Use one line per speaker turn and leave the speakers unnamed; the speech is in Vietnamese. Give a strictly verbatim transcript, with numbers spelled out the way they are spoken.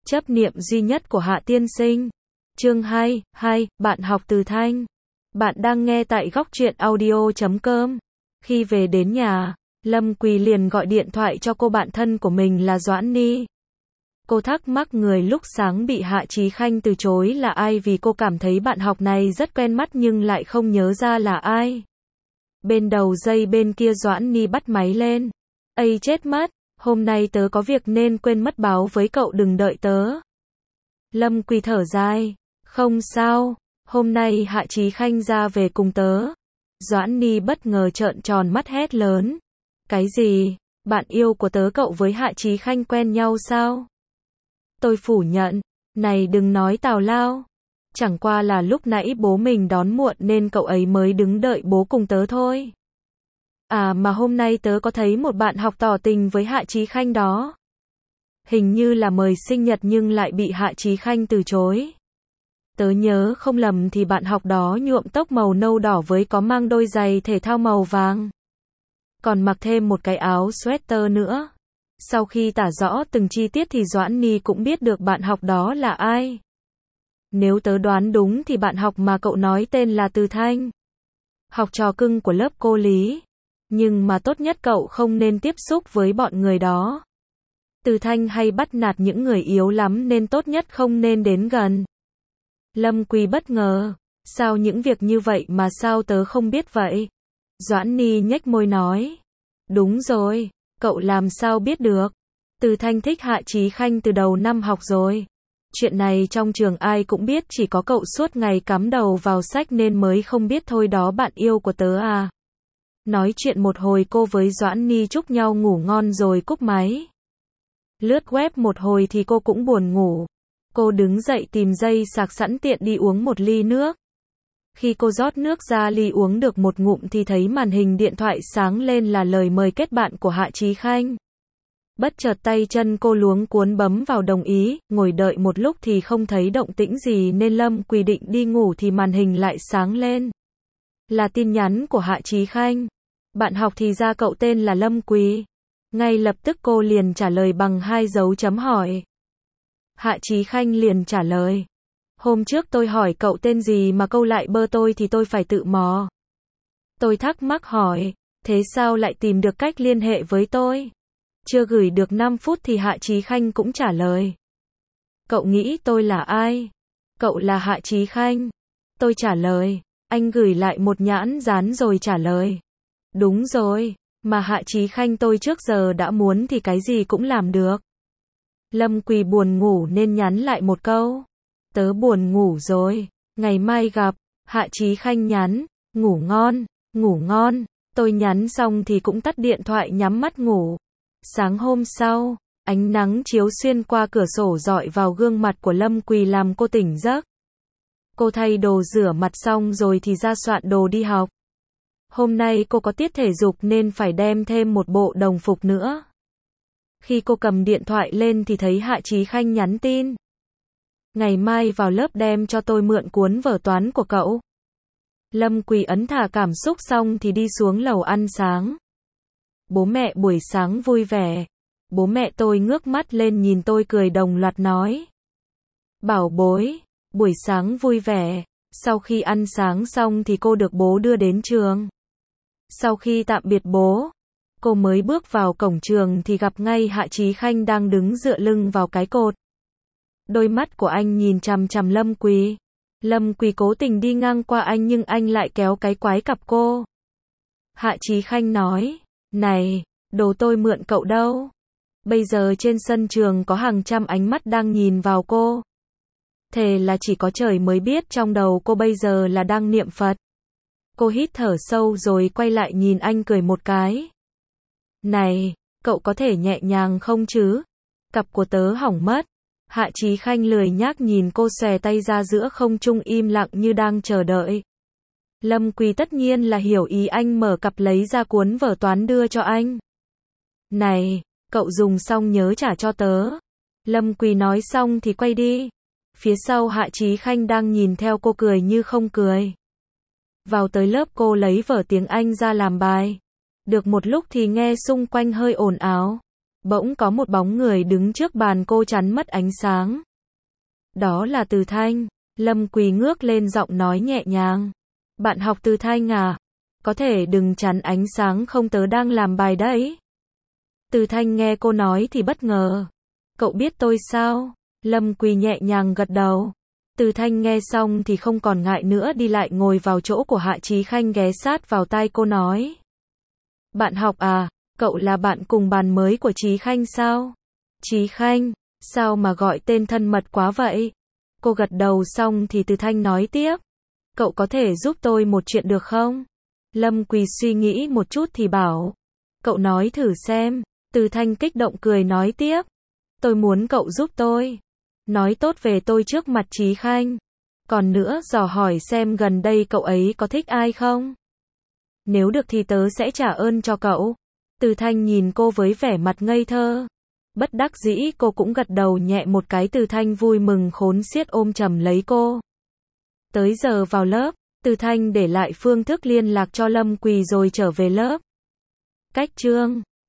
Chấp niệm duy nhất của Hạ tiên sinh. Chương hai, hai, bạn học từ Thanh. Bạn đang nghe tại góc truyện audio chấm com. Khi về đến nhà, Lâm Quỳ liền gọi điện thoại cho cô bạn thân của mình là Doãn Ni. Cô thắc mắc người lúc sáng bị Hạ Chí Khanh từ chối là ai vì cô cảm thấy bạn học này rất quen mắt nhưng lại không nhớ ra là ai. Bên đầu dây bên kia Doãn Ni bắt máy lên. Ây chết mất, hôm nay tớ có việc nên quên mất báo với cậu đừng đợi tớ. Lâm Quỳ thở dài. Không sao, hôm nay Hạ Chí Khanh ra về cùng tớ. Doãn Ni bất ngờ trợn tròn mắt hét lớn. Cái gì? Bạn yêu của tớ cậu với Hạ Chí Khanh quen nhau sao? Tôi phủ nhận. Này đừng nói tào lao. Chẳng qua là lúc nãy bố mình đón muộn nên cậu ấy mới đứng đợi bố cùng tớ thôi. À mà hôm nay tớ có thấy một bạn học tỏ tình với Hạ Chí Khanh đó. Hình như là mời sinh nhật nhưng lại bị Hạ Chí Khanh từ chối. Tớ nhớ không lầm thì bạn học đó nhuộm tóc màu nâu đỏ với có mang đôi giày thể thao màu vàng. Còn mặc thêm một cái áo sweater nữa. Sau khi tả rõ từng chi tiết thì Doãn Ni cũng biết được bạn học đó là ai. Nếu tớ đoán đúng thì bạn học mà cậu nói tên là Từ Thanh. Học trò cưng của lớp cô Lý. Nhưng mà tốt nhất cậu không nên tiếp xúc với bọn người đó. Từ Thanh hay bắt nạt những người yếu lắm nên tốt nhất không nên đến gần. Lâm Quỳ bất ngờ. Sao những việc như vậy mà sao tớ không biết vậy? Doãn Ni nhếch môi nói. Đúng rồi, cậu làm sao biết được? Từ Thanh thích Hạ Chí Khanh từ đầu năm học rồi. Chuyện này trong trường ai cũng biết, chỉ có cậu suốt ngày cắm đầu vào sách nên mới không biết thôi đó bạn yêu của tớ à. Nói chuyện một hồi cô với Doãn Ni chúc nhau ngủ ngon rồi cúp máy. Lướt web một hồi thì cô cũng buồn ngủ. Cô đứng dậy tìm dây sạc sẵn tiện đi uống một ly nước. Khi cô rót nước ra ly uống được một ngụm thì thấy màn hình điện thoại sáng lên là lời mời kết bạn của Hạ Chí Khanh. Bất chợt tay chân cô luống cuống bấm vào đồng ý, ngồi đợi một lúc thì không thấy động tĩnh gì nên Lâm Quỳ định đi ngủ thì màn hình lại sáng lên. Là tin nhắn của Hạ Chí Khanh. Bạn học thì ra cậu tên là Lâm Quỳ. Ngay lập tức cô liền trả lời bằng hai dấu chấm hỏi. Hạ Chí Khanh liền trả lời. Hôm trước tôi hỏi cậu tên gì mà câu lại bơ tôi thì tôi phải tự mò. Tôi thắc mắc hỏi, thế sao lại tìm được cách liên hệ với tôi? Chưa gửi được năm phút thì Hạ Chí Khanh cũng trả lời. Cậu nghĩ tôi là ai? Cậu là Hạ Chí Khanh. Tôi trả lời, anh gửi lại một nhãn dán rồi trả lời. Đúng rồi, mà Hạ Chí Khanh tôi trước giờ đã muốn thì cái gì cũng làm được. Lâm Quỳ buồn ngủ nên nhắn lại một câu. Tớ buồn ngủ rồi, ngày mai gặp. Hạ Chí Khanh nhắn, ngủ ngon, ngủ ngon. Tôi nhắn xong thì cũng tắt điện thoại nhắm mắt ngủ. Sáng hôm sau, ánh nắng chiếu xuyên qua cửa sổ rọi vào gương mặt của Lâm Quỳ làm cô tỉnh giấc. Cô thay đồ rửa mặt xong rồi thì ra soạn đồ đi học. Hôm nay cô có tiết thể dục nên phải đem thêm một bộ đồng phục nữa. Khi cô cầm điện thoại lên thì thấy Hạ Chí Khanh nhắn tin. Ngày mai vào lớp đem cho tôi mượn cuốn vở toán của cậu. Lâm Quỳ ấn thả cảm xúc xong thì đi xuống lầu ăn sáng. Bố mẹ buổi sáng vui vẻ. Bố mẹ tôi ngước mắt lên nhìn tôi cười đồng loạt nói. Bảo bối, buổi sáng vui vẻ. Sau khi ăn sáng xong thì cô được bố đưa đến trường. Sau khi tạm biệt bố, cô mới bước vào cổng trường thì gặp ngay Hạ Chí Khanh đang đứng dựa lưng vào cái cột. Đôi mắt của anh nhìn chằm chằm Lâm Quỳ. Lâm Quỳ cố tình đi ngang qua anh nhưng anh lại kéo cái quái cặp cô. Hạ Chí Khanh nói, này, đồ tôi mượn cậu đâu. Bây giờ trên sân trường có hàng trăm ánh mắt đang nhìn vào cô. Thề là chỉ có trời mới biết trong đầu cô bây giờ là đang niệm Phật. Cô hít thở sâu rồi quay lại nhìn anh cười một cái. Này, cậu có thể nhẹ nhàng không chứ? Cặp của tớ hỏng mất. Hạ Chí Khanh lười nhác nhìn cô xòe tay ra giữa không trung im lặng như đang chờ đợi. Lâm Quỳ tất nhiên là hiểu ý anh, mở cặp lấy ra cuốn vở toán đưa cho anh. Này, cậu dùng xong nhớ trả cho tớ. Lâm Quỳ nói xong thì quay đi. Phía sau Hạ Chí Khanh đang nhìn theo cô cười như không cười. Vào tới lớp cô lấy vở tiếng Anh ra làm bài. Được một lúc thì nghe xung quanh hơi ồn ào. Bỗng có một bóng người đứng trước bàn cô chắn mất ánh sáng. Đó là Từ Thanh. Lâm Quỳ ngước lên giọng nói nhẹ nhàng. Bạn học Từ Thanh à? Có thể đừng chắn ánh sáng không, tớ đang làm bài đấy. Từ Thanh nghe cô nói thì bất ngờ. Cậu biết tôi sao? Lâm Quỳ nhẹ nhàng gật đầu. Từ Thanh nghe xong thì không còn ngại nữa, đi lại ngồi vào chỗ của Hạ Chí Khanh, ghé sát vào tai cô nói. Bạn học à? Cậu là bạn cùng bàn mới của Chí Khanh sao? Chí Khanh, sao mà gọi tên thân mật quá vậy? Cô gật đầu xong thì Từ Thanh nói tiếp. Cậu có thể giúp tôi một chuyện được không? Lâm Quỳ suy nghĩ một chút thì bảo. Cậu nói thử xem. Từ Thanh kích động cười nói tiếp. Tôi muốn cậu giúp tôi nói tốt về tôi trước mặt Chí Khanh. Còn nữa, dò hỏi xem gần đây cậu ấy có thích ai không? Nếu được thì tớ sẽ trả ơn cho cậu. Từ Thanh nhìn cô với vẻ mặt ngây thơ. Bất đắc dĩ cô cũng gật đầu nhẹ một cái. Từ Thanh vui mừng khốn xiết ôm chầm lấy cô. Tới giờ vào lớp, Từ Thanh để lại phương thức liên lạc cho Lâm Quỳ rồi trở về lớp. Cách chương